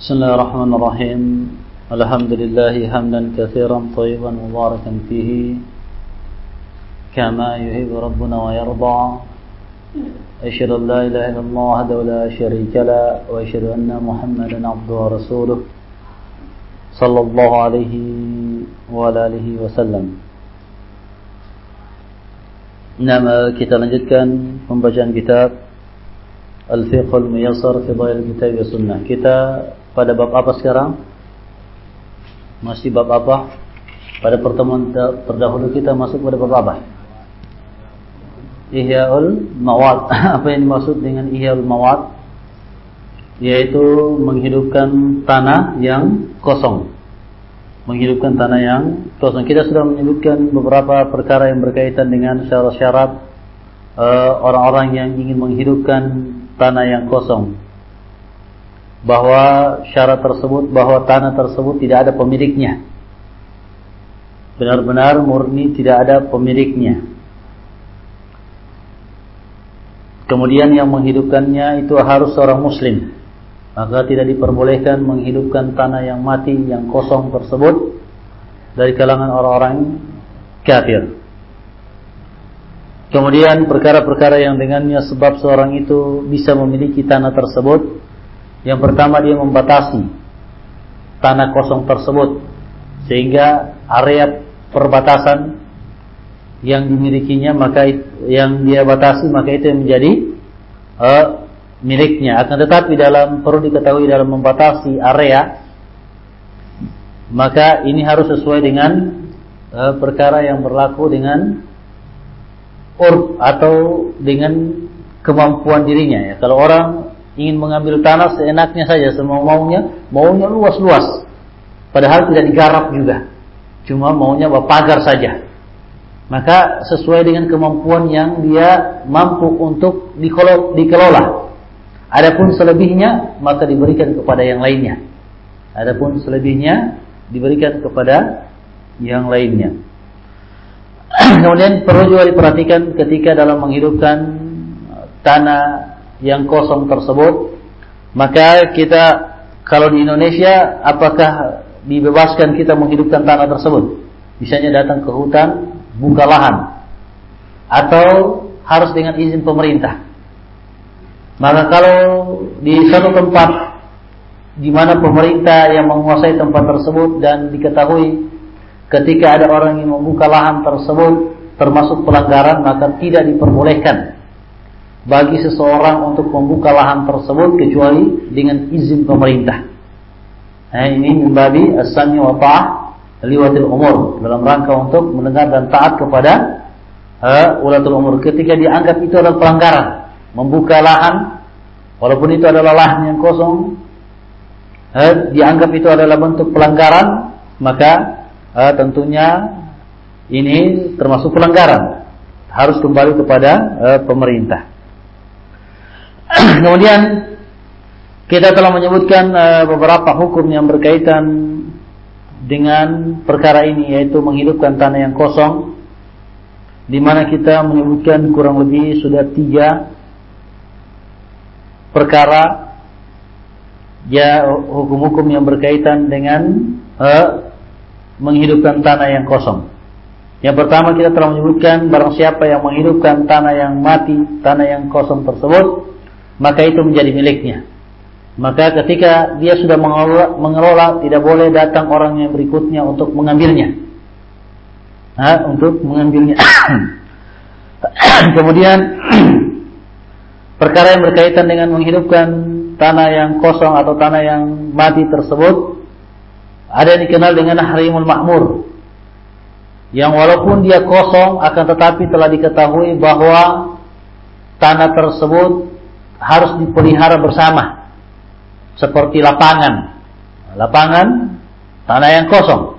بسم الله الرحمن الرحيم الحمد لله حمدا كثيرا طيبا مباركا فيه كما يحب ربنا ويرضى أشهد أن لا إله إلا الله وحده لا شريك له وأشهد أن محمدا عبده ورسوله صلى الله عليه وعلى آله وسلم. Nama kita lanjutkan pembacaan kitab Al-Fiqhul Muyassar fi Dha'il Kitab wa Sunnah. Kita pada bab apa sekarang? Masih bab apa? Pada pertemuan terdahulu kita masuk pada bab apa? Ihya'ul Mawad. Apa yang dimaksud dengan Ihya'ul Mawad? Yaitu menghidupkan tanah yang kosong. Menghidupkan tanah yang kosong. Kita sudah menyebutkan beberapa perkara yang berkaitan dengan syarat-syarat orang-orang yang ingin menghidupkan tanah yang kosong. Bahwa syarat tersebut, bahwa tanah tersebut tidak ada pemiliknya. Benar-benar murni tidak ada pemiliknya. Kemudian yang menghidupkannya itu harus seorang muslim. Maka tidak diperbolehkan menghidupkan tanah yang mati, yang kosong tersebut dari kalangan orang-orang kafir. Kemudian perkara-perkara yang dengannya sebab seorang itu bisa memiliki tanah tersebut. Yang pertama, dia membatasi tanah kosong tersebut sehingga area perbatasan yang dimilikinya, maka yang dia batasi, maka itu yang menjadi miliknya. Akan tetapi perlu diketahui dalam membatasi area, maka ini harus sesuai dengan perkara yang berlaku dengan urf atau dengan kemampuan dirinya. Ya, kalau orang ingin mengambil tanah seenaknya saja, semau maunya luas-luas, padahal tidak digarap juga, cuma maunya pagar saja, maka sesuai dengan kemampuan yang dia mampu untuk dikelola. Adapun selebihnya maka diberikan kepada yang lainnya. Adapun selebihnya diberikan kepada yang lainnya. Kemudian perlu juga diperhatikan ketika dalam menghidupkan tanah yang kosong tersebut, maka kita kalau di Indonesia, apakah dibebaskan kita menghidupkan tanah tersebut? Misalnya datang ke hutan, buka lahan, atau harus dengan izin pemerintah? Maka kalau di suatu tempat di mana pemerintah yang menguasai tempat tersebut dan diketahui ketika ada orang yang membuka lahan tersebut termasuk pelanggaran, maka tidak diperbolehkan bagi seseorang untuk membuka lahan tersebut kecuali dengan izin pemerintah. Nah, ini membabi as-sami wa ta'ah liwatil umur, dalam rangka untuk mendengar dan taat kepada ulatul umur. Ketika dianggap itu adalah pelanggaran, membuka lahan walaupun itu adalah lahan yang kosong, dianggap itu adalah bentuk pelanggaran, maka tentunya ini termasuk pelanggaran, harus kembali kepada pemerintah. Kemudian kita telah menyebutkan beberapa hukum yang berkaitan dengan perkara ini, yaitu menghidupkan tanah yang kosong, di mana kita menyebutkan kurang lebih sudah 3 perkara ya, hukum-hukum yang berkaitan dengan menghidupkan tanah yang kosong. Yang pertama, kita telah menyebutkan barang siapa yang menghidupkan tanah yang mati, tanah yang kosong tersebut, maka itu menjadi miliknya. Maka ketika dia sudah mengelola, tidak boleh datang orang yang berikutnya untuk mengambilnya. Kemudian perkara yang berkaitan dengan menghidupkan tanah yang kosong atau tanah yang mati tersebut, ada yang dikenal dengan Harimul Ma'mur, yang walaupun dia kosong akan tetapi telah diketahui bahwa tanah tersebut harus dipelihara bersama, seperti lapangan tanah yang kosong.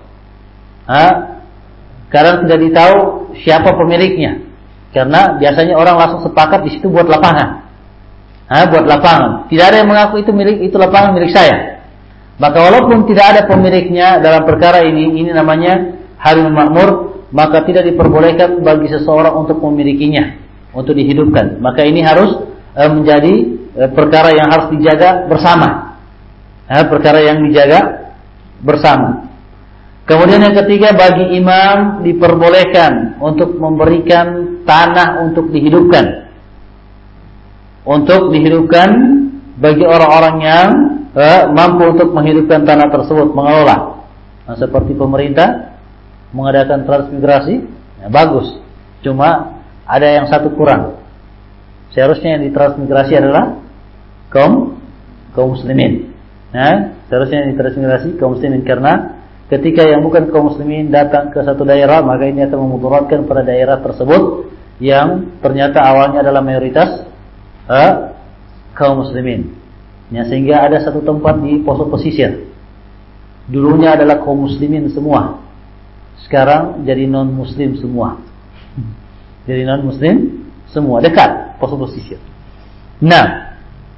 Karena tidak ditahu siapa pemiliknya, karena biasanya orang langsung sepakat di situ buat lapangan. Buat lapangan, tidak ada yang mengaku itu lapangan milik saya. Maka walaupun tidak ada pemiliknya dalam perkara ini namanya Harimul Ma'mur, maka tidak diperbolehkan bagi seseorang untuk memilikinya, untuk dihidupkan. Maka ini harus menjadi perkara yang harus dijaga bersama. perkara yang dijaga bersama. Kemudian yang ketiga, bagi imam diperbolehkan untuk memberikan tanah untuk dihidupkan. Untuk dihidupkan bagi orang-orang yang mampu untuk menghidupkan tanah tersebut, mengelola. Nah, seperti pemerintah mengadakan transmigrasi, ya, bagus. Cuma ada yang satu kurang. Seharusnya yang ditransmigrasi adalah kaum muslimin. Nah, seharusnya yang ditransmigrasi kaum muslimin, karena ketika yang bukan kaum muslimin datang ke satu daerah, maka ini akan memudaratkan pada daerah tersebut yang ternyata awalnya adalah mayoritas kaum muslimin. Ya, sehingga ada satu tempat di poso pesisir. Dulunya adalah kaum muslimin semua. Sekarang jadi non muslim semua. Jadi non muslim semua, dekat poso pesisir. Nah,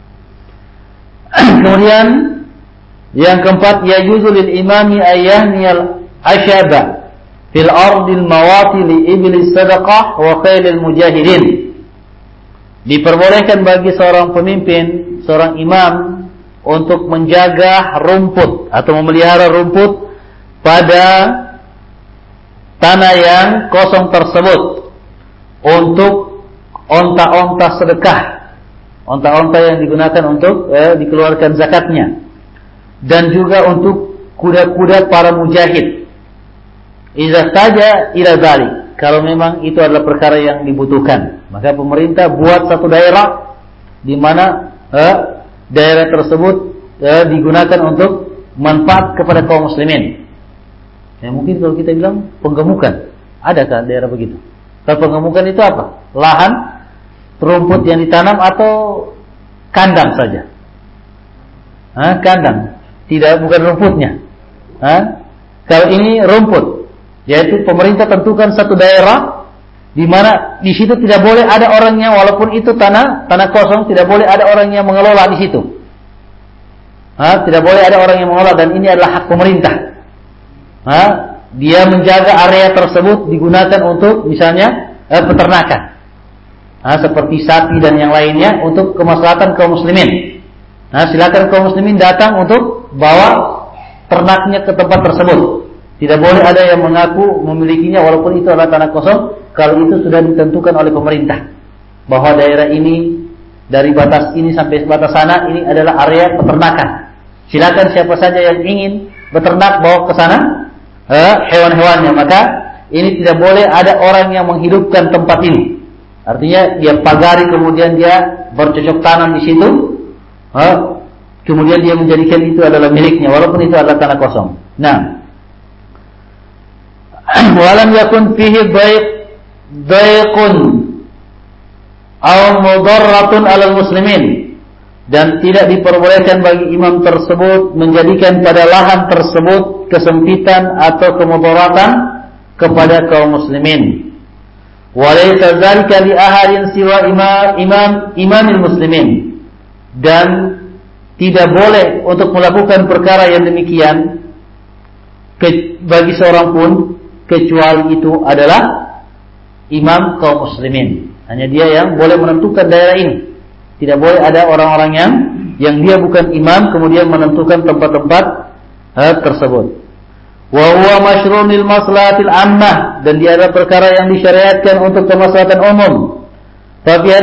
kemudian yang keempat, yajuzu lil imami ayyahniyal asyaba fil ardil mawati li iblis sadaqah wa khailil mujahidin. Diperbolehkan bagi seorang pemimpin, seorang imam, untuk menjaga rumput atau memelihara rumput pada tanah yang kosong tersebut untuk onta-onta sedekah, onta-onta yang digunakan untuk dikeluarkan zakatnya, dan juga untuk kuda-kuda para mujahid. Idza saja ila dzalik, kalau memang itu adalah perkara yang dibutuhkan, maka pemerintah buat satu daerah di mana daerah tersebut digunakan untuk manfaat kepada kaum muslimin. Ya, mungkin kalau kita bilang penggemukan, adakah daerah begitu? Kalau penggemukan itu apa? Lahan rumput yang ditanam atau kandang saja? Kandang, tidak, bukan rumputnya. Kalau ini rumput, yaitu pemerintah tentukan satu daerah di mana di situ tidak boleh ada orangnya, walaupun itu tanah kosong, tidak boleh ada orang yang mengelola di situ. Tidak boleh ada orang yang mengelola, dan ini adalah hak pemerintah. Dia menjaga area tersebut digunakan untuk misalnya peternakan, seperti sapi dan yang lainnya, untuk kemaslahatan kaum muslimin. Silakan kaum muslimin datang untuk bawa ternaknya ke tempat tersebut. Tidak boleh ada yang mengaku memilikinya walaupun itu adalah tanah kosong, kalau itu sudah ditentukan oleh pemerintah bahwa daerah ini dari batas ini sampai batas sana ini adalah area peternakan. Silakan siapa saja yang ingin beternak bawa ke sana hewan-hewannya, maka ini tidak boleh ada orang yang menghidupkan tempat ini. Artinya dia pagari, kemudian dia bercocok tanam di situ, kemudian dia menjadikan itu adalah miliknya walaupun itu adalah tanah kosong. Nah, walam yakun fihi daiqun aw mudarratun 'alal muslimin, dan tidak diperbolehkan bagi imam tersebut menjadikan pada lahan tersebut kesempitan atau kemudaratan kepada kaum muslimin. Walaysa dzalika li ahadin siwa imamil muslimin, dan tidak boleh untuk melakukan perkara yang demikian bagi seorang pun kecuali itu adalah imam kaum muslimin. Hanya dia yang boleh menentukan daerah ini. Tidak boleh ada orang-orang yang dia bukan imam kemudian menentukan tempat-tempat tersebut. Wa huwa masyrun lil maslahatil ammah, dan dia adalah perkara yang disyariatkan untuk kemaslahatan umum. Fa fi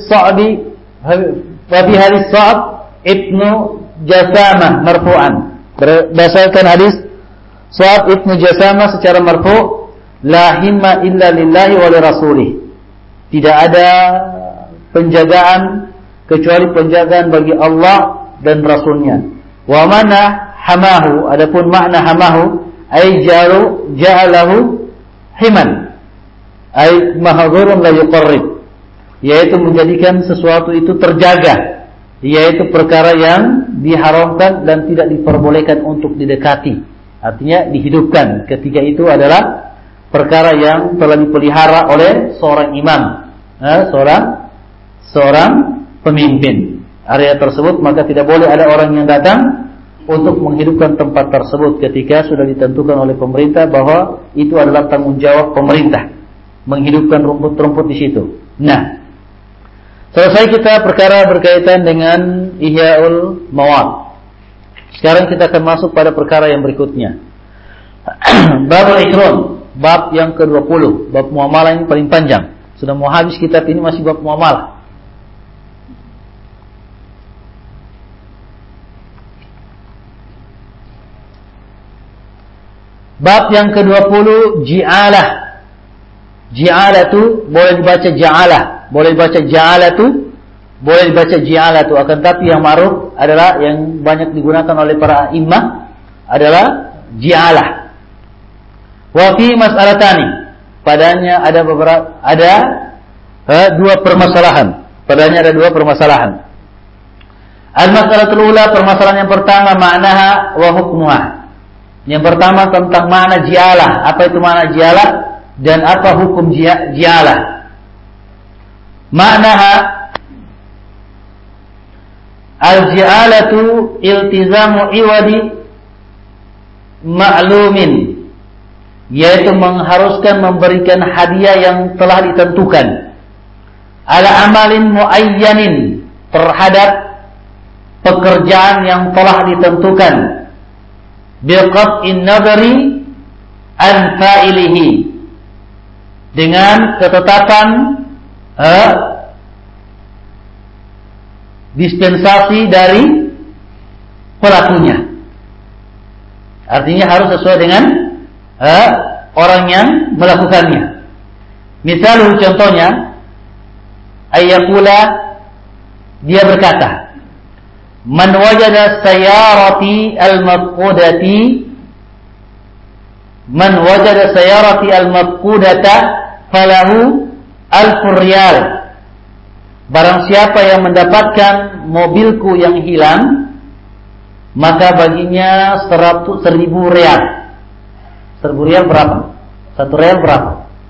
hadis Sa'd ibnu Jasamah marfu'an, berdasarkan hadis Sa'd ibnu Jasamah secara marfu', la himma illa lillahi wa li rasulih, tidak ada penjagaan kecuali penjagaan bagi Allah dan Rasulnya. Wa mana hamahu, adapun makna hamahu ay ja'alahu himan ay mahdhurun la yuqarrib, yaitu menjadikan sesuatu itu terjaga, yaitu perkara yang diharamkan dan tidak diperbolehkan untuk didekati, artinya dihidupkan. Ketika itu adalah perkara yang telah dipelihara oleh seorang imam, seorang pemimpin area tersebut, maka tidak boleh ada orang yang datang untuk menghidupkan tempat tersebut ketika sudah ditentukan oleh pemerintah bahwa itu adalah tanggung jawab pemerintah menghidupkan rumput-rumput di situ. Nah, selesai kita perkara berkaitan dengan Ihya'ul Mawad. Sekarang kita akan masuk pada perkara yang berikutnya. Babul Ikron, bab yang ke-20. Bab muamalah ini paling panjang. Sudah mau habis kitab ini masih bab muamalah. Bab yang ke-20, ji'alah. Ji'alah itu boleh dibaca ja'alah, boleh dibaca ja'alah itu, boleh dibaca ji'alah itu. Akan tapi yang ma'ruf adalah yang banyak digunakan oleh para imam adalah ji'alah. Wa fi mas'alatani, padanya ada dua permasalahan. Padanya ada dua permasalahan. Al-mas'alatul ula, permasalahan yang pertama, ma'naha wa hukmuha. Yang pertama tentang makna ji'alah. Apa itu makna ji'alah dan apa hukum ji'alah? Maknaha, al-ji'alatu iltizamu iwadi ma'lumin, yaitu mengharuskan memberikan hadiah yang telah ditentukan, ala amalin muayyanin, terhadap pekerjaan yang telah ditentukan, biqat'in nadari an fa'ilihi, dengan ketetapan dispensasi dari pelakunya. Artinya harus sesuai dengan orang yang melakukannya. Misalnya, contohnya, ayyakula, dia berkata, man wajada sayarati al-mafqudati, man wajada sayarati al-mafqudata falahu al-furyal. Barang siapa yang mendapatkan mobilku yang hilang, maka baginya 1.000 rial. 1.000 rial berapa? 1 rial berapa?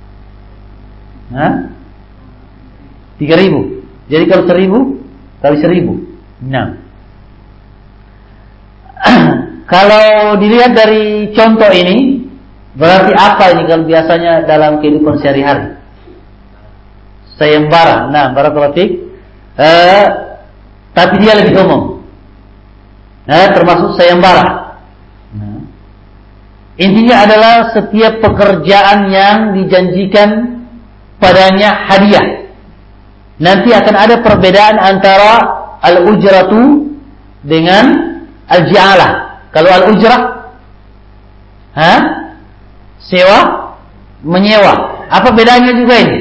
3.000. Jadi kalau 1.000 kali 1.000, 6. Kalau dilihat dari contoh ini, berarti apa ini kalau biasanya dalam kehidupan sehari-hari? Sayembara. Nah, barakallahu fiik. Tapi dia lebih umum. Termasuk sayembara. Intinya adalah setiap pekerjaan yang dijanjikan padanya hadiah. Nanti akan ada perbedaan antara al-ujratu dengan al-ji'alah. Kalau al-ujrah, sewa, menyewa. Apa bedanya juga ini?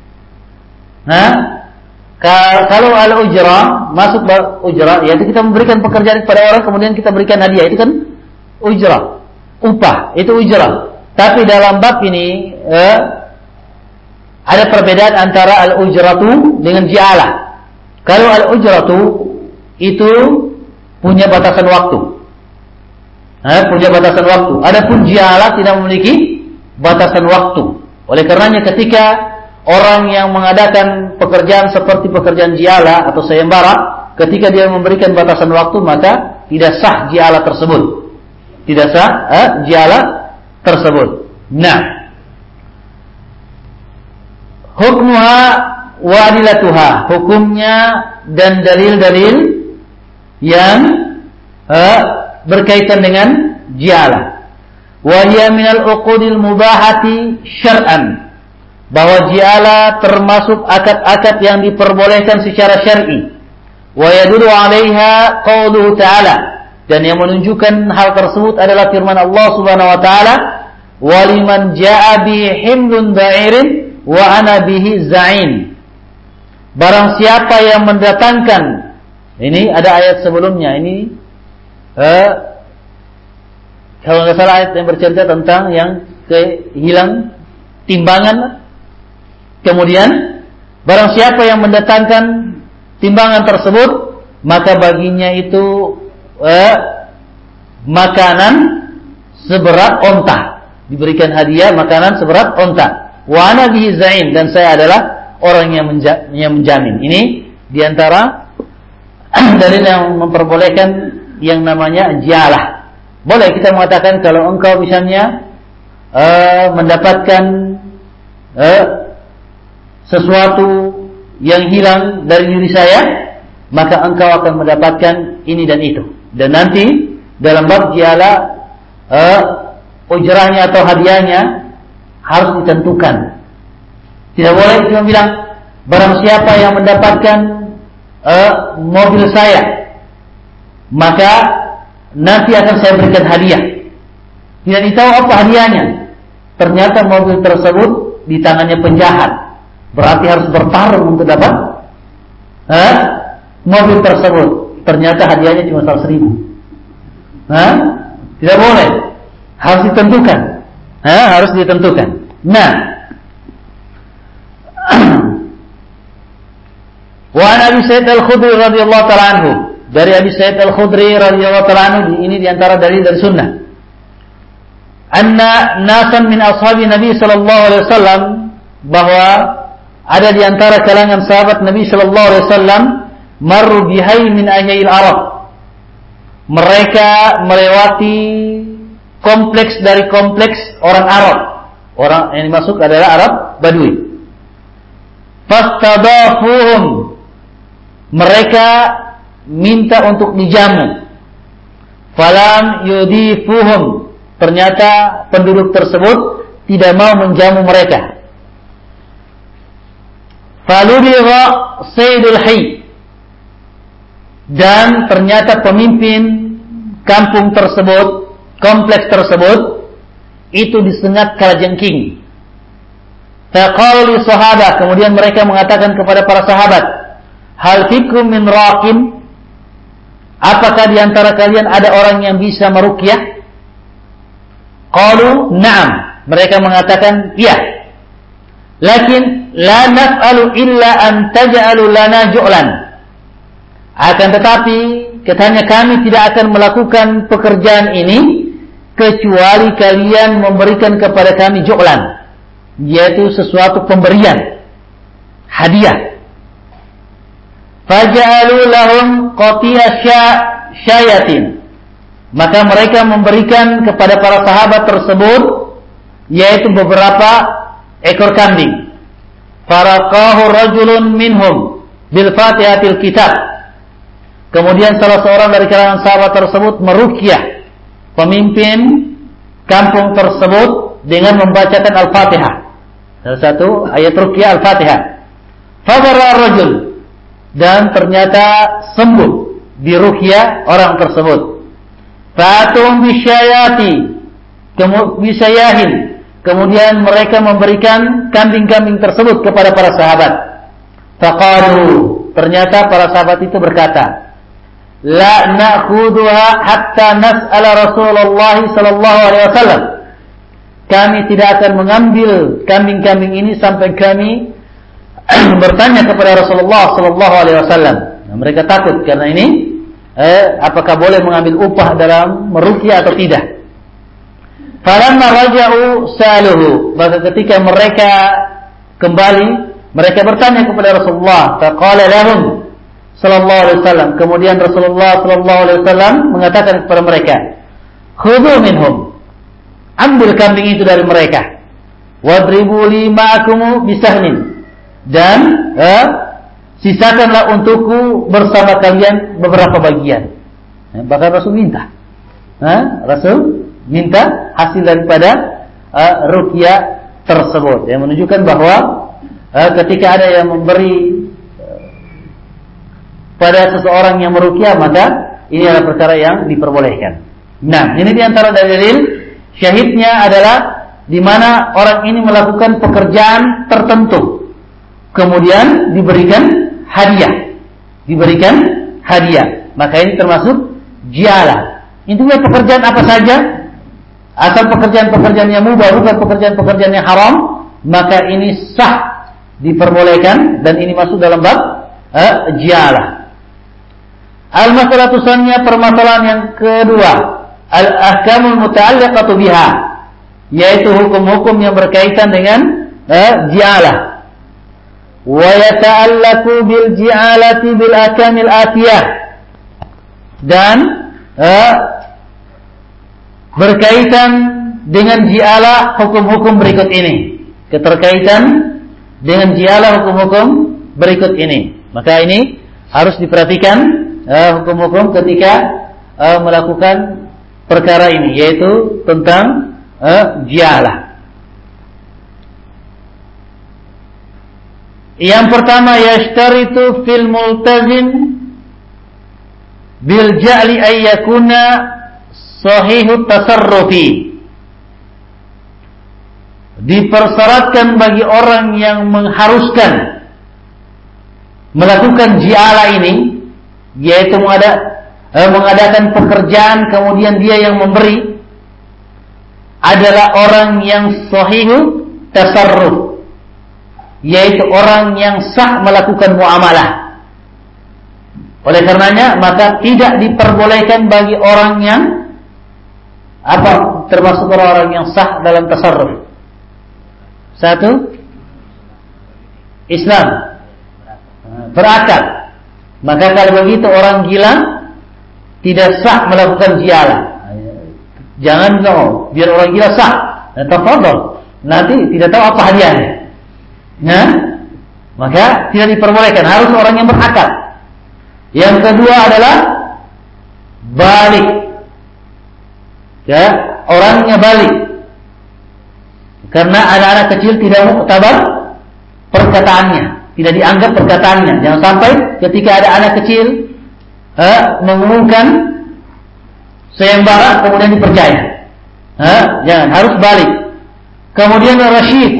Kalau al-ujrah, masuk ujrah, yaitu kita memberikan pekerjaan kepada orang, kemudian kita berikan hadiah. Itu kan ujrah, upah, itu ujrah. Tapi dalam bab ini ada perbedaan antara al-ujratu dengan ji'alah. Kalau al-ujratu itu punya batasan waktu, punya batasan waktu. Adapun ji'alah tidak memiliki batasan waktu. Oleh karenanya ketika orang yang mengadakan pekerjaan seperti pekerjaan ji'alah atau sayembara, ketika dia memberikan batasan waktu, maka tidak sah ji'alah tersebut. Tidak sah ji'alah tersebut. Nah, hukmuha wa adilatuha, hukumnya dan dalil-dalil yang berkaitan dengan ji'alah. Wa hiya minal uqudil mubahati syar'an, bahwa ji'alah termasuk akad-akad yang diperbolehkan secara syar'i. Wa yadullu 'alaiha qauluhu ta'ala, dan yang menunjukkan hal tersebut adalah firman Allah Subhanahu wa taala, wa liman jaa'a bi himlun ba'irin wa ana bihi za'in. Barang siapa yang mendatangkan, ini ada ayat sebelumnya, ini kalau nggak salah ayat yang bercerita tentang yang kehilang timbangan. Kemudian barang siapa yang mendatangkan timbangan tersebut, maka baginya itu makanan seberat onta, diberikan hadiah makanan seberat onta. Wa ana bihi za'in, dan saya adalah orang yang menjamin. Ini diantara dalil yang memperbolehkan yang namanya ji'alah. Boleh kita mengatakan kalau engkau misalnya mendapatkan sesuatu yang hilang dari diri saya, maka engkau akan mendapatkan ini dan itu. Dan nanti dalam bab jiala ujrahnya atau hadiahnya harus ditentukan. Tidak boleh cuma bilang barang siapa yang mendapatkan mobil saya, maka nanti akan saya berikan hadiah. Tidak ditahu apa hadiahnya. Ternyata mobil tersebut di tangannya penjahat. Berarti harus bertarung untuk dapat mobil tersebut. Ternyata hadiahnya cuma 100.000. Tidak boleh. Harus ditentukan. Harus ditentukan. Nah, wa an Abi Sa'id Al-Khudri radhiyallahu ta'ala anhu, dari Abi Sa'id Al-Khudri radhiyallahu ta'ala anhu, ini diantara dalil dari sunnah. Anna nasan min ashabi Nabi sallallahu alaihi wasallam, bahwa ada di antara kalangan sahabat Nabi sallallahu alaihi wasallam, marru bihai min ahya'il Arab. Mereka melewati kompleks dari kompleks orang Arab. Orang yang dimaksud adalah Arab Badui. Fastadafuhum, mereka minta untuk dijamu. Falam yudifuhum, ternyata penduduk tersebut tidak mau menjamu mereka. Falubigha Sayyidul Hayy, dan ternyata pemimpin kampung tersebut, kompleks tersebut, itu disengat kalajengking. Faqalu li sahabat, kemudian mereka mengatakan kepada para sahabat, hal fikum min raqim, apakah di antara kalian ada orang yang bisa meruqyah? Qalu na'am, mereka mengatakan iya. Lakin la naf'alu illa an taj'alu lana ju'lan, akan tetapi katanya kami tidak akan melakukan pekerjaan ini kecuali kalian memberikan kepada kami ju'lan, yaitu sesuatu pemberian, hadiah. Faja'alu lahum qatiya syayatin, maka mereka memberikan kepada para sahabat tersebut yaitu beberapa ekor kambing. Faraqahu rajulun minhum bil fatihatil kitab, kemudian salah seorang dari kalangan sahabat tersebut meruqyah pemimpin kampung tersebut dengan membacakan Al-Fatihah, salah satu ayat ruqyah Al-Fatihah. Fadara rajul, dan ternyata sembuh di ruqyah orang tersebut. Fatum bisyayahin, kemudian mereka memberikan kambing-kambing tersebut kepada para sahabat. Faqalu, ternyata para sahabat itu berkata, la na'khudhuha hatta nas'ala Rasulullah sallallahu alaihi wasallam, kami tidak akan mengambil kambing-kambing ini sampai kami bertanya kepada Rasulullah sallallahu alaihi wasallam. Nah, mereka takut karena ini apakah boleh mengambil upah dalam meruqyah atau tidak. Falamma raja'u saluhu, maka ketika mereka kembali, mereka bertanya kepada Rasulullah. Faqala lahum sallallahu alaihi wasallam, kemudian Rasulullah sallallahu alaihi wasallam mengatakan kepada mereka, khudhu minhum, ambil kambing itu dari mereka. Wadribu li ma'akum bisahnin, dan sisakanlah untukku bersama kalian beberapa bagian. Bahkan Rasul minta. Rasul minta hasil daripada ruqyah tersebut, yang menunjukkan bahwa ketika ada yang memberi pada seseorang yang meruqyah, maka ini adalah perkara yang diperbolehkan. Nah, ini diantara dalil syahidnya adalah di mana orang ini melakukan pekerjaan tertentu, kemudian diberikan hadiah, maka ini termasuk jialah. Intinya pekerjaan apa saja, asal pekerjaan-pekerjaan yang mubah, bukan pekerjaan-pekerjaan yang haram, maka ini sah, diperbolehkan, dan ini masuk dalam bab jialah. Al-masalatu tsaniyah, permasalahan yang kedua, al-ahkamul muta'alliqatu biha, yaitu hukum-hukum yang berkaitan dengan jialah. Wa yata'allaqu bil ji'alati bil ahkamil atiyah, dan berkaitan dengan jialah hukum-hukum berikut ini. Keterkaitan dengan jialah hukum-hukum berikut ini. Maka ini harus diperhatikan hukum-hukum ketika melakukan perkara ini, yaitu tentang jialah. Yang pertama, yashtaritu fil multazim bil ja'li ayyakuna sahihut tasarrufi. Dipersyaratkan bagi orang yang mengharuskan melakukan jialah ini, yaitu mengadakan pekerjaan kemudian dia yang memberi, adalah orang yang sahihu tasarruf, yaitu orang yang sah melakukan muamalah. Oleh karenanya maka tidak diperbolehkan bagi orang yang termasuk orang-orang yang sah dalam tasarruf. Satu, Islam, berakal. Maka kalau begitu orang gila tidak sah melakukan jialah. Jangan biar orang gila sah. Tafadhol. Nanti tidak tahu apa hadiahnya. Nah, maka tidak diperbolehkan, harus orang yang berakal. Yang kedua adalah balik. Ya, orangnya balik. Karena anak-anak kecil tidak muktabar perkataannya, tidak dianggap perkataannya. Jangan sampai ketika ada anak kecil mengumumkan sayembara kemudian dipercaya. Jangan, harus balik. Kemudian rasyid,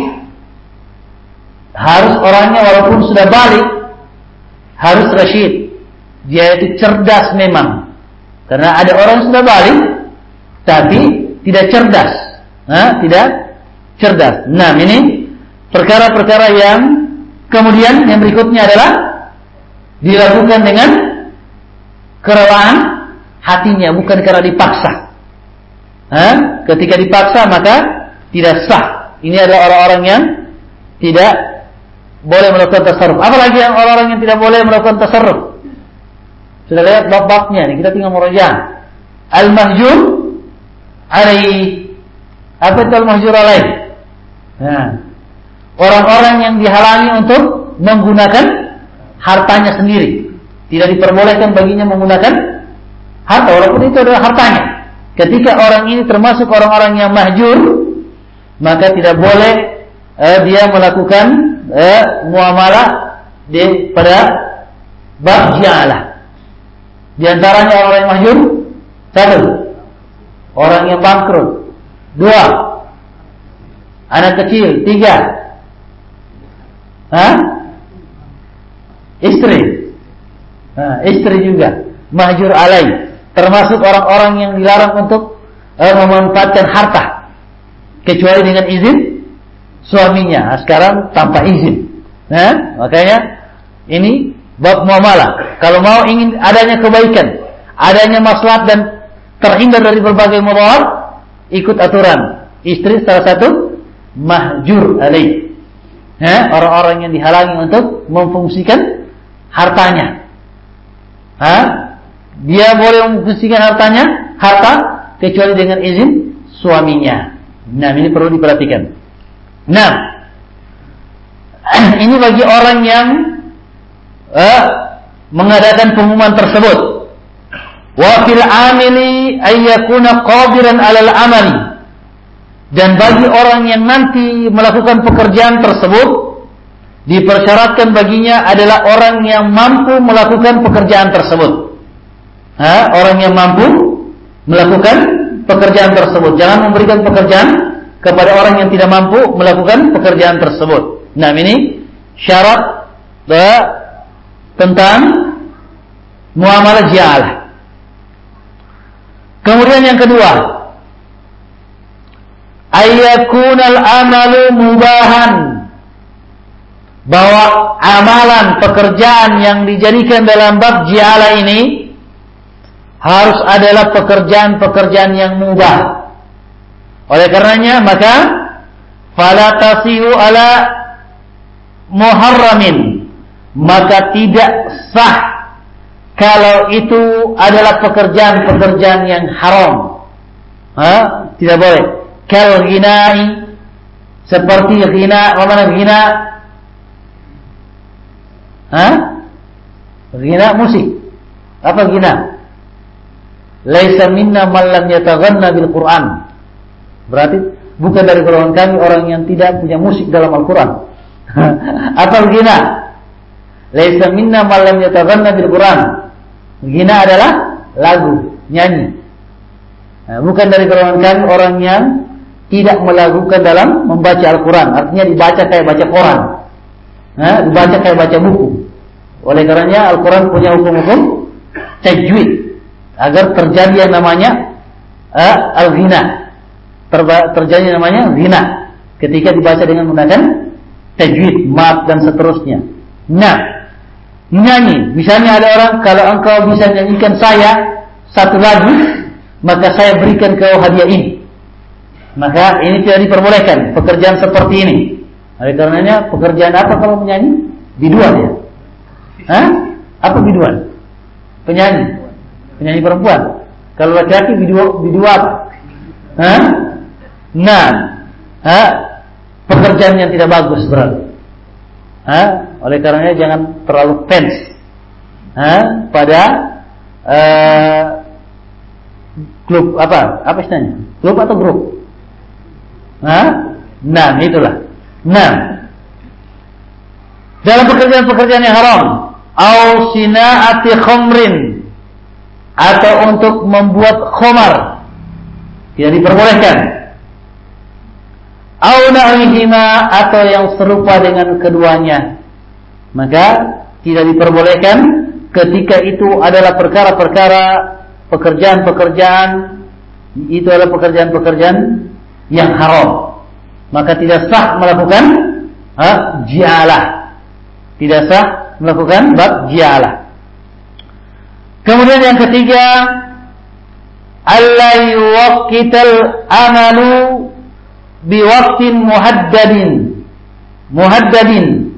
harus orangnya walaupun sudah balik harus rasyid. Dia itu cerdas memang. Karena ada orang yang sudah balik tapi tidak cerdas. Tidak cerdas. Nah, ini perkara-perkara yang kemudian yang berikutnya adalah dilakukan dengan kerelaan hatinya, bukan karena dipaksa. Ketika dipaksa maka tidak sah. Ini adalah orang-orang yang tidak boleh melakukan tasarruf. Apalagi yang orang-orang yang tidak boleh melakukan tasarruf. Sudah lihat bab-babnya nih, kita tinggal merajaah. Al-mahjur alaihi. Apa itu al-mahjur alaihi? Orang-orang yang dihalangi untuk menggunakan hartanya sendiri. Tidak diperbolehkan baginya menggunakan harta, walaupun itu adalah hartanya. Ketika orang ini termasuk orang-orang yang mahjur, maka tidak boleh dia melakukan muamalah pada bab jialah. Di antaranya orang yang mahjur, satu, orang yang bangkrut, dua, anak kecil, tiga, istri, istri juga mahjur alai, termasuk orang-orang yang dilarang untuk memanfaatkan harta kecuali dengan izin suaminya. Sekarang tanpa izin. Makanya ini bab muamalah. Kalau mau ingin adanya kebaikan, adanya maslahat dan terhindar dari berbagai mudarat, ikut aturan. Istri salah satu mahjur alaih. Orang-orang yang dihalangi untuk memfungsikan hartanya. Dia boleh memfungsikan harta kecuali dengan izin suaminya. Nah, ini perlu diperhatikan. Nah, ini bagi orang yang mengadakan pengumuman tersebut. Wa fil amili ayyakuna qadiran 'alal amali. Dan bagi orang yang nanti melakukan pekerjaan tersebut, dipersyaratkan baginya adalah orang yang mampu melakukan pekerjaan tersebut. Orang yang mampu melakukan pekerjaan tersebut. Jangan memberikan pekerjaan kepada orang yang tidak mampu melakukan pekerjaan tersebut. Nah, ini syarat tentang muamalah jialah. Kemudian yang kedua, ayyakunal amalu mubahan, bahwa amalan pekerjaan yang dijadikan dalam bab jialah ini harus adalah pekerjaan-pekerjaan yang mubah. Oleh karenanya maka fala tasihu ala muharramin, maka tidak sah kalau itu adalah pekerjaan-pekerjaan yang haram. Tidak boleh. Kal ghinai, seperti ghina. Apa mana ghina? Ghina musik. Apa ghina? Laisa minna man lam yataghanna bil Qur'an. Berarti bukan dari golongan kami orang yang tidak punya musik dalam Al-Qur'an. Atau ghina. Laisa minna man lam yataghanna bil Qur'an. Ghina adalah lagu, nyanyi. Bukan dari golongan kami orang yang tidak melakukan dalam membaca Al-Quran. Artinya dibaca kayak baca Quran, dibaca kayak baca buku. Oleh karenanya Al-Quran punya hukum-hukum tajwid agar terjadi yang namanya al-ghina, terjadi yang namanya ghina ketika dibaca dengan menggunakan tajwid, mad dan seterusnya. Nah, nyanyi, misalnya ada orang, kalau engkau bisa nyanyikan saya satu lagu, maka saya berikan kau hadiah ini. Maka ini tidak diperbolehkan pekerjaan seperti ini. Oleh karenanya pekerjaan apa kalau menyanyi? Biduan ya? Apa biduan? Penyanyi perempuan. Kalau laki-laki bidua apa? Nah, pekerjaan yang tidak bagus berarti. Oleh karenanya jangan terlalu fans pada klub apa istilahnya? Klub atau grup? Nah, itulah. Nah, dalam pekerjaan-pekerjaan yang haram, au sina'ati khamrin, atau untuk membuat khamar, tidak diperbolehkan. Au na'ihima, atau yang serupa dengan keduanya, maka tidak diperbolehkan ketika itu adalah perkara-perkara pekerjaan-pekerjaan, itu adalah pekerjaan-pekerjaan yang haram, maka tidak sah melakukan jialah. Tidak sah melakukan bab jialah. Kemudian yang ketiga, alla yuwaqqital amalu biwaqtin muhaddadin,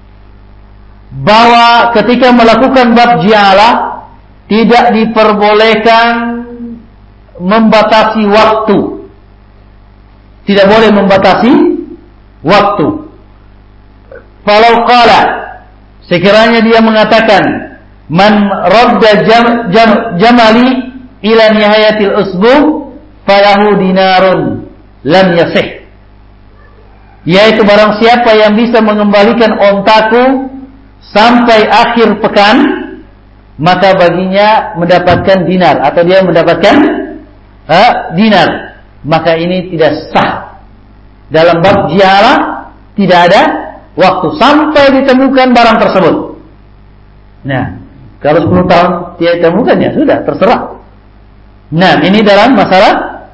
bahwa ketika melakukan bab jialah tidak diperbolehkan membatasi waktu. Tidak boleh membatasi waktu. Falau qala, sekiranya dia mengatakan, man radda jamali ila nihayatil usbu falahu dinarun lam yasih. Yaitu barang siapa yang bisa mengembalikan ontaku sampai akhir pekan, maka baginya mendapatkan dinar, atau dia mendapatkan dinar. Maka ini tidak sah. Dalam bab jialah tidak ada waktu sampai ditemukan barang tersebut. Nah, kalau 10 tahun tidak ditemukan, ya sudah, terserah. Nah, ini dalam masalah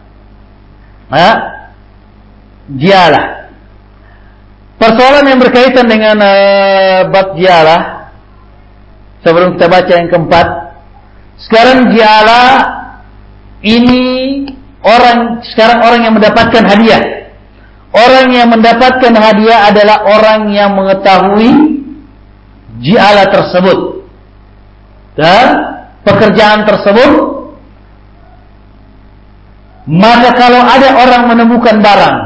jialah. Persoalan yang berkaitan dengan bab jialah, sebelum kita baca yang keempat. Sekarang jialah ini sekarang orang yang mendapatkan hadiah. Orang yang mendapatkan hadiah adalah orang yang mengetahui jialah tersebut dan pekerjaan tersebut. Maka kalau ada orang menemukan barang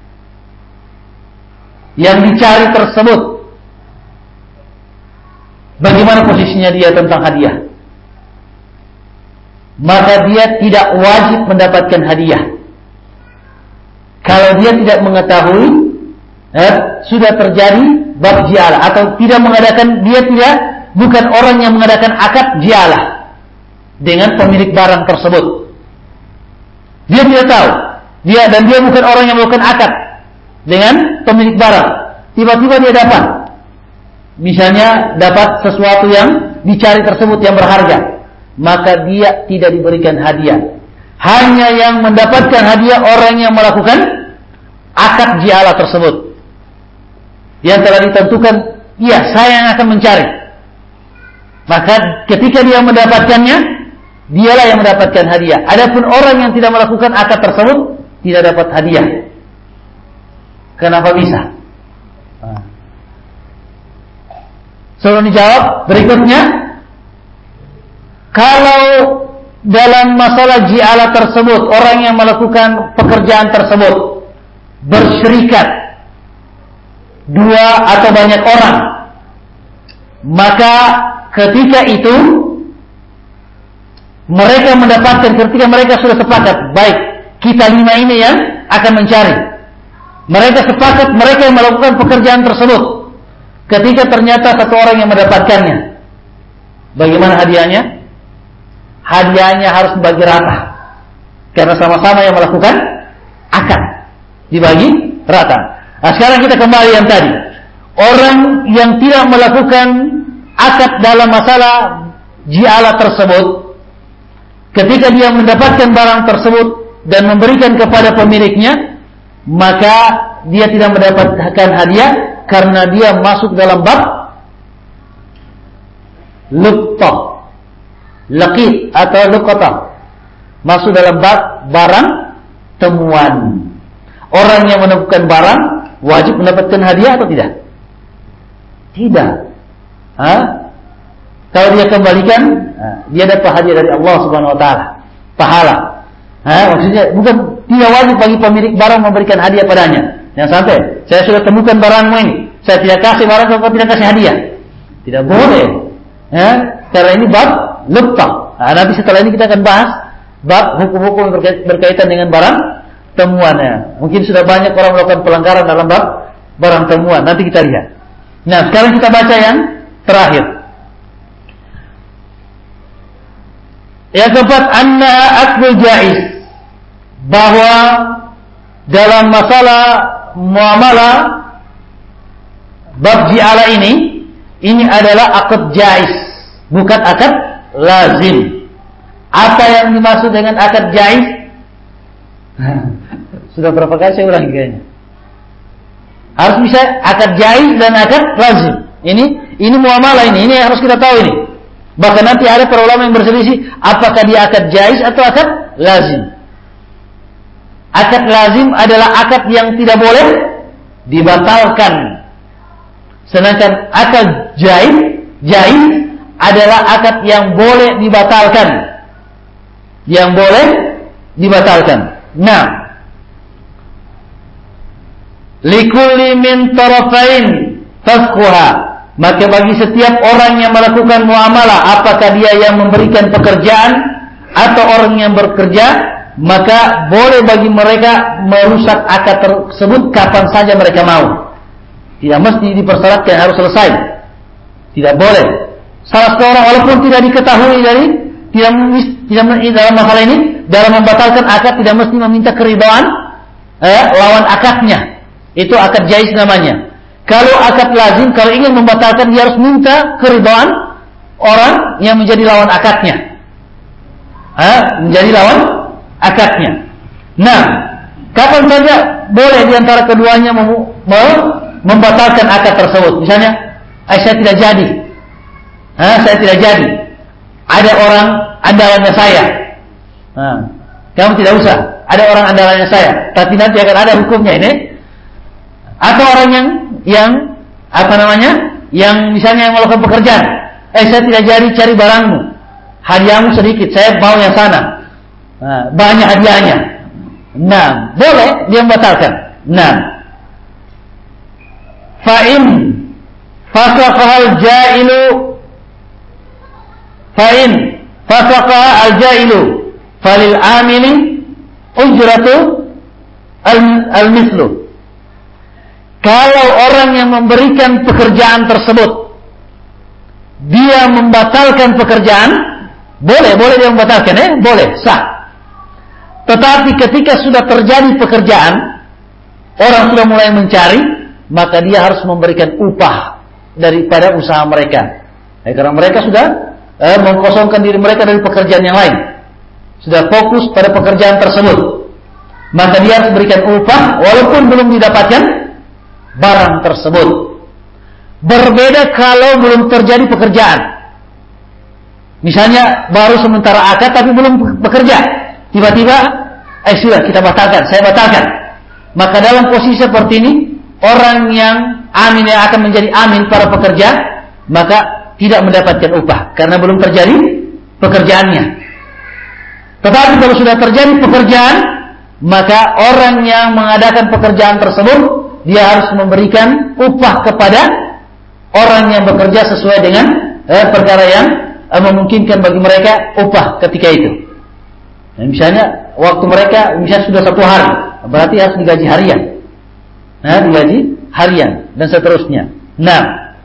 yang dicari tersebut, bagaimana posisinya dia tentang hadiah? Maka dia tidak wajib mendapatkan hadiah. Kalau dia tidak mengetahui sudah terjadi bab jialah, atau tidak mengadakan, bukan orang yang mengadakan akad jialah dengan pemilik barang tersebut. Dia tidak tahu, dan dia bukan orang yang melakukan akad dengan pemilik barang. Tiba-tiba dia dapat, misalnya dapat sesuatu yang dicari tersebut yang berharga, maka dia tidak diberikan hadiah. Hanya yang mendapatkan hadiah orang yang melakukan akad jialah tersebut, yang telah ditentukan, iya, saya yang akan mencari. Maka ketika dia mendapatkannya, dialah yang mendapatkan hadiah. Adapun orang yang tidak melakukan akad tersebut tidak dapat hadiah. Kenapa bisa? Sebelum dijawab, berikutnya, kalau dalam masalah jialah tersebut, orang yang melakukan pekerjaan tersebut bersyirikat dua atau banyak orang, maka ketika itu mereka mendapatkan ketika mereka sudah sepakat, baik, kita 5 ini yang akan mencari. Mereka sepakat, mereka yang melakukan pekerjaan tersebut. Ketika ternyata satu orang yang mendapatkannya, bagaimana hadiahnya? Hadiahnya harus dibagi rata. Karena sama-sama yang melakukan akad, dibagi rata. Nah, sekarang kita kembali yang tadi. Orang yang tidak melakukan akad dalam masalah ji'alah tersebut, ketika dia mendapatkan barang tersebut dan memberikan kepada pemiliknya, maka dia tidak mendapatkan hadiah karena dia masuk dalam bab luqtah, laqit atau luqtah, masuk dalam bab barang temuan. Orang yang menemukan barang wajib mendapatkan hadiah atau tidak? Tidak. Kalau dia kembalikan, dia dapat hadiah dari Allah Subhanahu wa taala, pahala. Maksudnya bukan tidak wajib bagi pemilik barang memberikan hadiah padanya. Yang sampai saya sudah temukan barangmu ini, saya tidak kasih barang kalau tidak kasih hadiah. Tidak boleh. Karena ini bab luqtah. Nanti setelah ini kita akan bahas bab hukum-hukum berkaitan dengan barang temuannya. Mungkin sudah banyak orang melakukan pelanggaran dalam bab barang temuan. Nanti kita lihat. Nah, sekarang kita baca yang terakhir. Yang keempat, anna akdul jaiz, bahwa dalam masalah muamalah bab ji'ala ini adalah akad jaiz, bukan akad lazim. Apa yang dimaksud dengan akad jaiz? Sudah berapa kali saya ulangi kayaknya. Harus bisa akad jaiz dan akad lazim. Ini muamalah ini yang harus kita tahu ini. Bahkan nanti ada para ulama yang berselisih apakah dia akad jaiz atau akad lazim. Akad lazim adalah akad yang tidak boleh dibatalkan. Sedangkan akad jaiz adalah akad yang boleh dibatalkan. Yang boleh dibatalkan. Nah, likulli min tarafain tasquha, maka bagi setiap orang yang melakukan muamalah, apakah dia yang memberikan pekerjaan atau orang yang bekerja, maka boleh bagi mereka merusak akad tersebut kapan saja mereka mau. Tidak mesti dipersyaratkan harus selesai. Tidak boleh. Salah seorang walaupun tidak diketahui tidak dalam masalah ini, dalam membatalkan akad tidak mesti meminta keridhaan lawan akadnya. Itu akad jaiz namanya. Kalau akad lazim, kalau ingin membatalkan, dia harus minta keridhaan orang yang menjadi lawan akadnya. Menjadi lawan akadnya. Nah, kapan saja boleh diantara keduanya membatalkan akad tersebut. Misalnya, saya tidak jadi. Saya tidak jadi. Ada orang andalannya saya. Kamu tidak usah. Ada orang andalannya saya. Tapi nanti akan ada hukumnya ini. Atau orang yang yang misalnya yang melakukan pekerjaan, saya tidak jadi cari barangmu, hadiahmu sedikit, saya bawa yang sana, banyak hadiahnya. Nah, boleh dia membatalkan. Nah, fa'in fasaqahal jailu, fa'in fasaqahal al-jailu falil amili ujratu al-mislu. Kalau orang yang memberikan pekerjaan tersebut dia membatalkan pekerjaan, boleh dia membatalkan, boleh, sah. Tetapi ketika sudah terjadi pekerjaan, orang sudah mulai mencari, maka dia harus memberikan upah daripada usaha mereka. Karena mereka sudah mengkosongkan diri mereka dari pekerjaan yang lain, sudah fokus pada pekerjaan tersebut, maka dia harus berikan upah walaupun belum didapatkan barang tersebut. Berbeda kalau belum terjadi pekerjaan. Misalnya baru sementara akad tapi belum bekerja. Tiba-tiba sudah kita batalkan, saya batalkan. Maka dalam posisi seperti ini, orang yang amin yang akan menjadi amin para pekerja, maka tidak mendapatkan upah karena belum terjadi pekerjaannya. Tetapi kalau sudah terjadi pekerjaan, maka orang yang mengadakan pekerjaan tersebut dia harus memberikan upah kepada orang yang bekerja sesuai dengan perkara yang memungkinkan bagi mereka upah ketika itu. Nah, misalnya waktu mereka misalnya sudah 1 hari, berarti harus digaji harian. Nah, digaji harian dan seterusnya. Nah,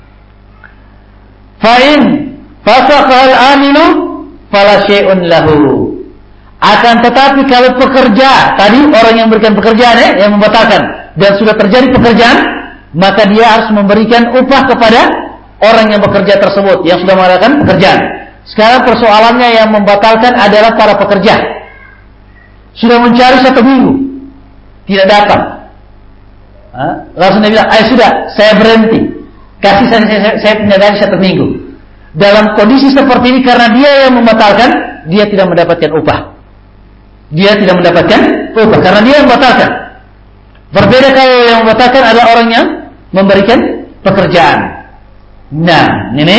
fa'in fasaqal aminu fala syai'un lahu. Akan tetapi kalau pekerja tadi orang yang memberikan pekerjaan yang membatalkan dan sudah terjadi pekerjaan, maka dia harus memberikan upah kepada orang yang bekerja tersebut yang sudah melakukan pekerjaan. Sekarang persoalannya yang membatalkan adalah para pekerja. Sudah mencari 1 minggu tidak datang. Langsung dia bilang, "Ayo sudah, saya berhenti. Kasih saya punya gaji 1 minggu." Dalam kondisi seperti ini karena dia yang membatalkan, dia tidak mendapatkan upah. Dia tidak mendapatkan upah karena dia yang membatalkan. Berbeda kalau yang membatalkan adalah orang yang memberikan pekerjaan. Nah, ini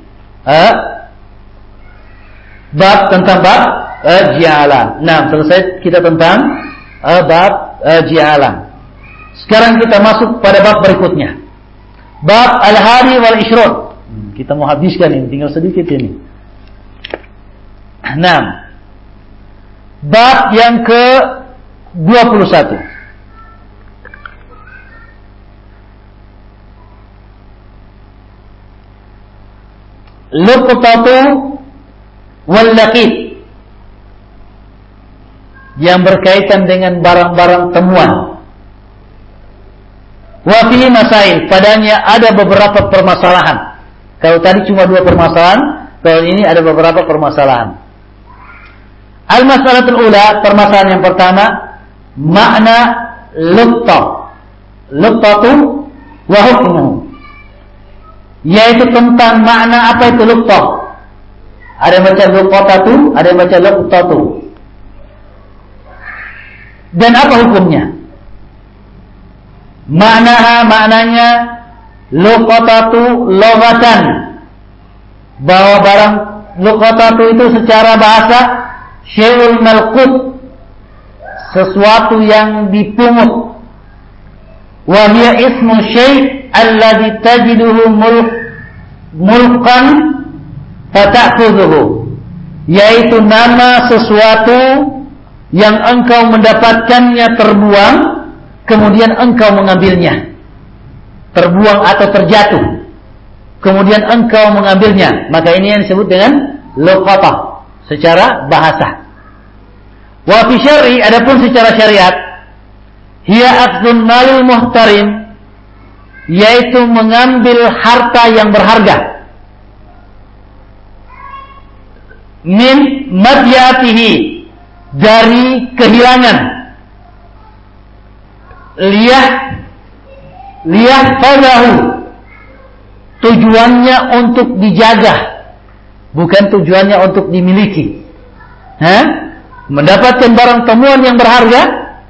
bab tentang bab ji'alah. Nah, selesai kita tentang bab ji'alah. Sekarang kita masuk pada bab berikutnya. Bab al-hari wal isyrud. Kita mau habiskan ini, tinggal sedikit ini. Nah, bab yang ke-21. Luqtatu wal laqit, yang berkaitan dengan barang-barang temuan. Wa fi masail, padanya ada beberapa permasalahan. Kalau tadi cuma 2 permasalahan, kalau ini ada beberapa permasalahan. Al-mas'alatul ula, permasalahan yang pertama, makna luqtah. Luqtatu wa hukmuhu, yaitu tentang makna apa itu luqtah. Ada yang baca luqtatu, ada yang baca luqtatu. Dan apa hukumnya? Maknanya luqtatu lughatan, bahwa barang luqtatu itu secara bahasa syai'ul malqut, sesuatu yang dipungut. Wa hiya ismu syai' alladhi tajiduhu mulqan fata'khudhuhu, yaitu nama sesuatu yang engkau mendapatkannya terbuang kemudian engkau mengambilnya. Terbuang atau terjatuh kemudian engkau mengambilnya, maka ini yang disebut dengan luqatah secara bahasa. Wa fi syar'i, adapun secara syariat, hiya akhdhun malil muhtarim, yaitu mengambil harta yang berharga, min madyatihi, dari kehilangan, liyah fadahu, tujuannya untuk dijaga, bukan tujuannya untuk dimiliki. Mendapatkan barang temuan yang berharga,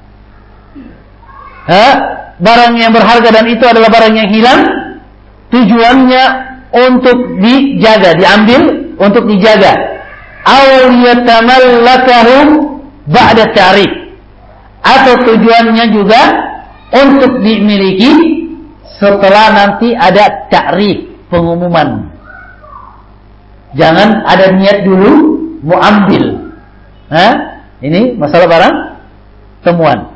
barang yang berharga, dan itu adalah barang yang hilang, tujuannya untuk dijaga, diambil untuk dijaga. Aw yatamallakahu ba'da ta'rif, atau tujuannya juga untuk dimiliki setelah nanti ada ta'rif, pengumuman. Jangan ada niat dulu mau ambil. Ini masalah barang temuan.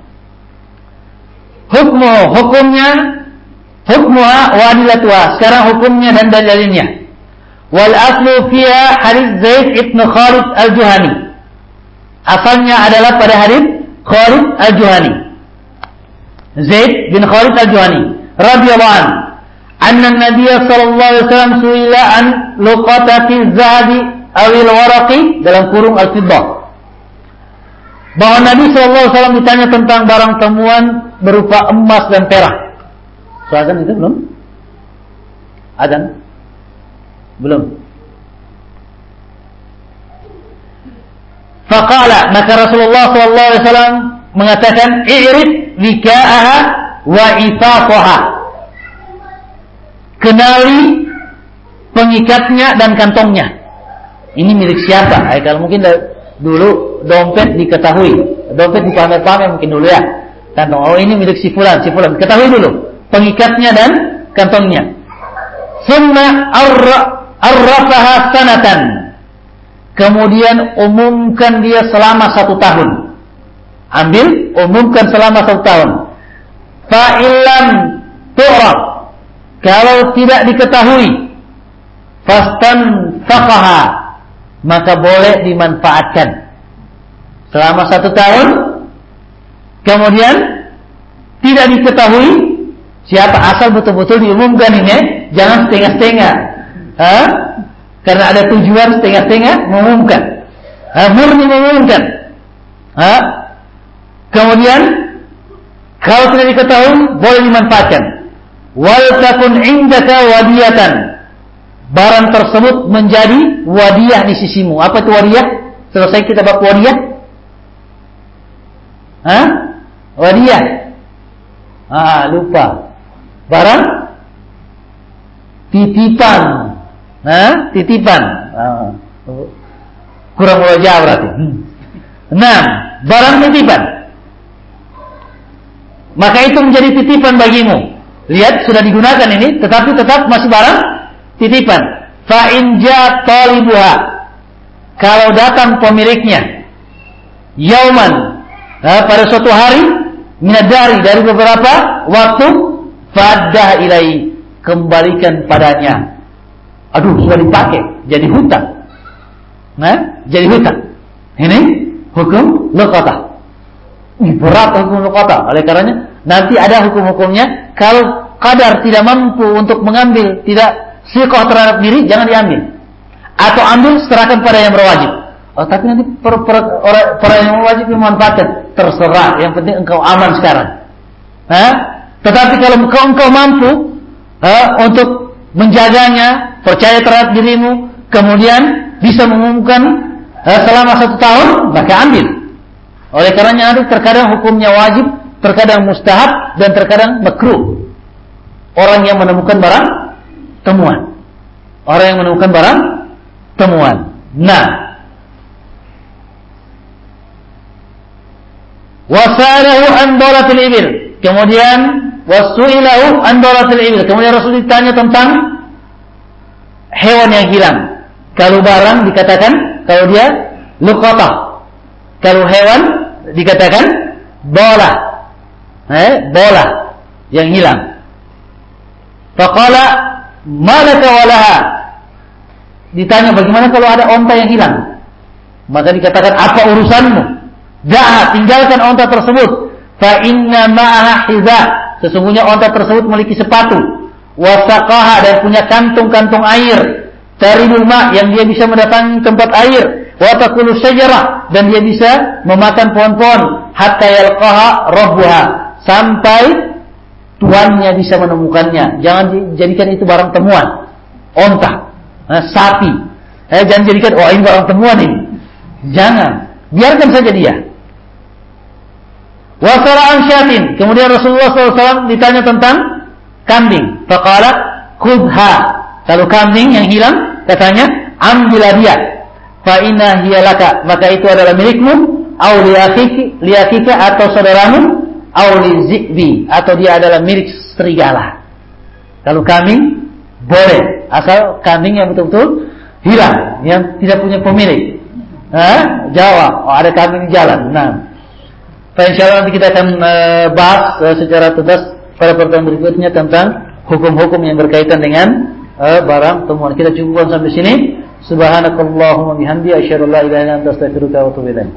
Hukmuha wa adillatuha, sekarang hukumnya dan dalilnya. Wal aslu fiha hadits Zaid ibn Khalid al-Juhani, asalnya adalah pada hadits Khalid al-Juhani, Zaid bin Khalid al-Juhani radhiyallahu anhu, anna an-nabiy sallallahu alaihi wasallam su'ila an luqatati az-zahabi aw al-waraqi, dalam kurung al-fiddah, bahwa Nabi sallallahu alaihi wasallam ditanya tentang barang temuan berupa emas dan perak. Azan itu belum? Azan? Belum. Faqala, maka Rasulullah sallallahu alaihi wasallam mengatakan, i'rif nikaaha wa ifaqaha, kenali pengikatnya dan kantongnya. Ini milik siapa? Kalau mungkin dulu dompet diketahui, dompet dipamer-pamer mungkin dulu ya. Kantong, oh ini milik si fulan, ketahui dulu pengikatnya dan kantongnya. Summa arrafaha sanatan, kemudian umumkan dia selama 1 tahun. Ambil, umumkan selama 1 tahun. Fa'ilam tu'raf, kalau tidak diketahui, fastanfaqaha, maka boleh dimanfaatkan selama 1 tahun. Kemudian tidak diketahui siapa, asal betul-betul diumumkan ini, jangan setengah-setengah. Karena ada tujuan setengah-setengah mengumumkan. Murni mengumumkan. Kemudian kalau tidak diketahui boleh dimanfaatkan. Wal takun indaka wadiyatan, barang tersebut menjadi wadiyah di sisimu. Apa itu wadiyah? Selesai kita bab wadiyah. Wadiyah. Lupa. Barang titipan. Titipan. Kurang wajah berarti. Barang titipan. Maka itu menjadi titipan bagimu. Lihat, sudah digunakan ini, tetapi tetap masih barang titipan. Fa in ja talibuha, kalau datang pemiliknya, yauman, pada suatu hari, minadari, dari beberapa waktu, faddah ilai, kembalikan padanya. Aduh, sudah dipakai, jadi hutang. Jadi hutang. Ini hukum luqatah. Berat hukum luqatah. Oleh karenanya nanti ada hukum-hukumnya. Kalau qadar tidak mampu untuk mengambil, tidak siqah terhadap diri, jangan diambil. Atau ambil, serahkan pada yang berwajib. Tapi nanti para yang berwajib memanfaatkan, terserah. Yang penting engkau aman sekarang. Tetapi kalau engkau mampu untuk menjaganya, percaya terhadap dirimu, kemudian bisa mengumumkan selama 1 tahun, maka ambil. Oleh karenanya terkadang hukumnya wajib, terkadang mustahab, dan terkadang makruh. Orang yang menemukan barang temuan. Orang yang menemukan barang temuan. Wasalahu an dalatil ibil. Kemudian wasu'ilahu an dalatil ibil. Kemudian Rasul ditanya tentang hewan yang hilang. Kalau barang dikatakan, kalau dia luqatah. Kalau hewan dikatakan bola. Bola yang hilang. Faqala malaka walaha. Ditanya bagaimana kalau ada onta yang hilang. Maka dikatakan, apa urusanmu? Da'ha, tinggalkan onta tersebut. Fa inna ma'aha hiza, sesungguhnya onta tersebut memiliki sepatu. Wasaqaha, dan punya kantung-kantung air. Taridul ma', yang dia bisa mendatangi tempat air. Wa taqulu syajarah, dan dia bisa memakan pohon-pohon. Hatta yalqaha rabbuha, sampai tuannya bisa menemukannya. Jangan jadikan itu barang temuan. Onta, sapi. Jangan jadikan, ini barang temuan ini. Jangan, biarkan saja dia. Wa sara'an syatin, kemudian Rasulullah SAW ditanya tentang kambing. Faqala khudha, kalau kambing yang hilang, katanya ambillah dia. Fa inna hiya laka, maka itu adalah milikmu. Au liakika, atau saudaramu. Au lizibi, atau dia adalah milik serigala. Kalau kambing boleh, asal kambing yang betul-betul hilang, yang tidak punya pemilik. Jawab, ada kambing di jalan. Insyaallah nanti kita akan bahas secara tuntas pada pertemuan berikutnya tentang hukum-hukum yang berkaitan dengan barang temuan. Kita cukupkan sampai sini. Subhanakallahumma bihamdi asyhadu an la ilaha illa anta astaghfiruka wa atubu ilaik.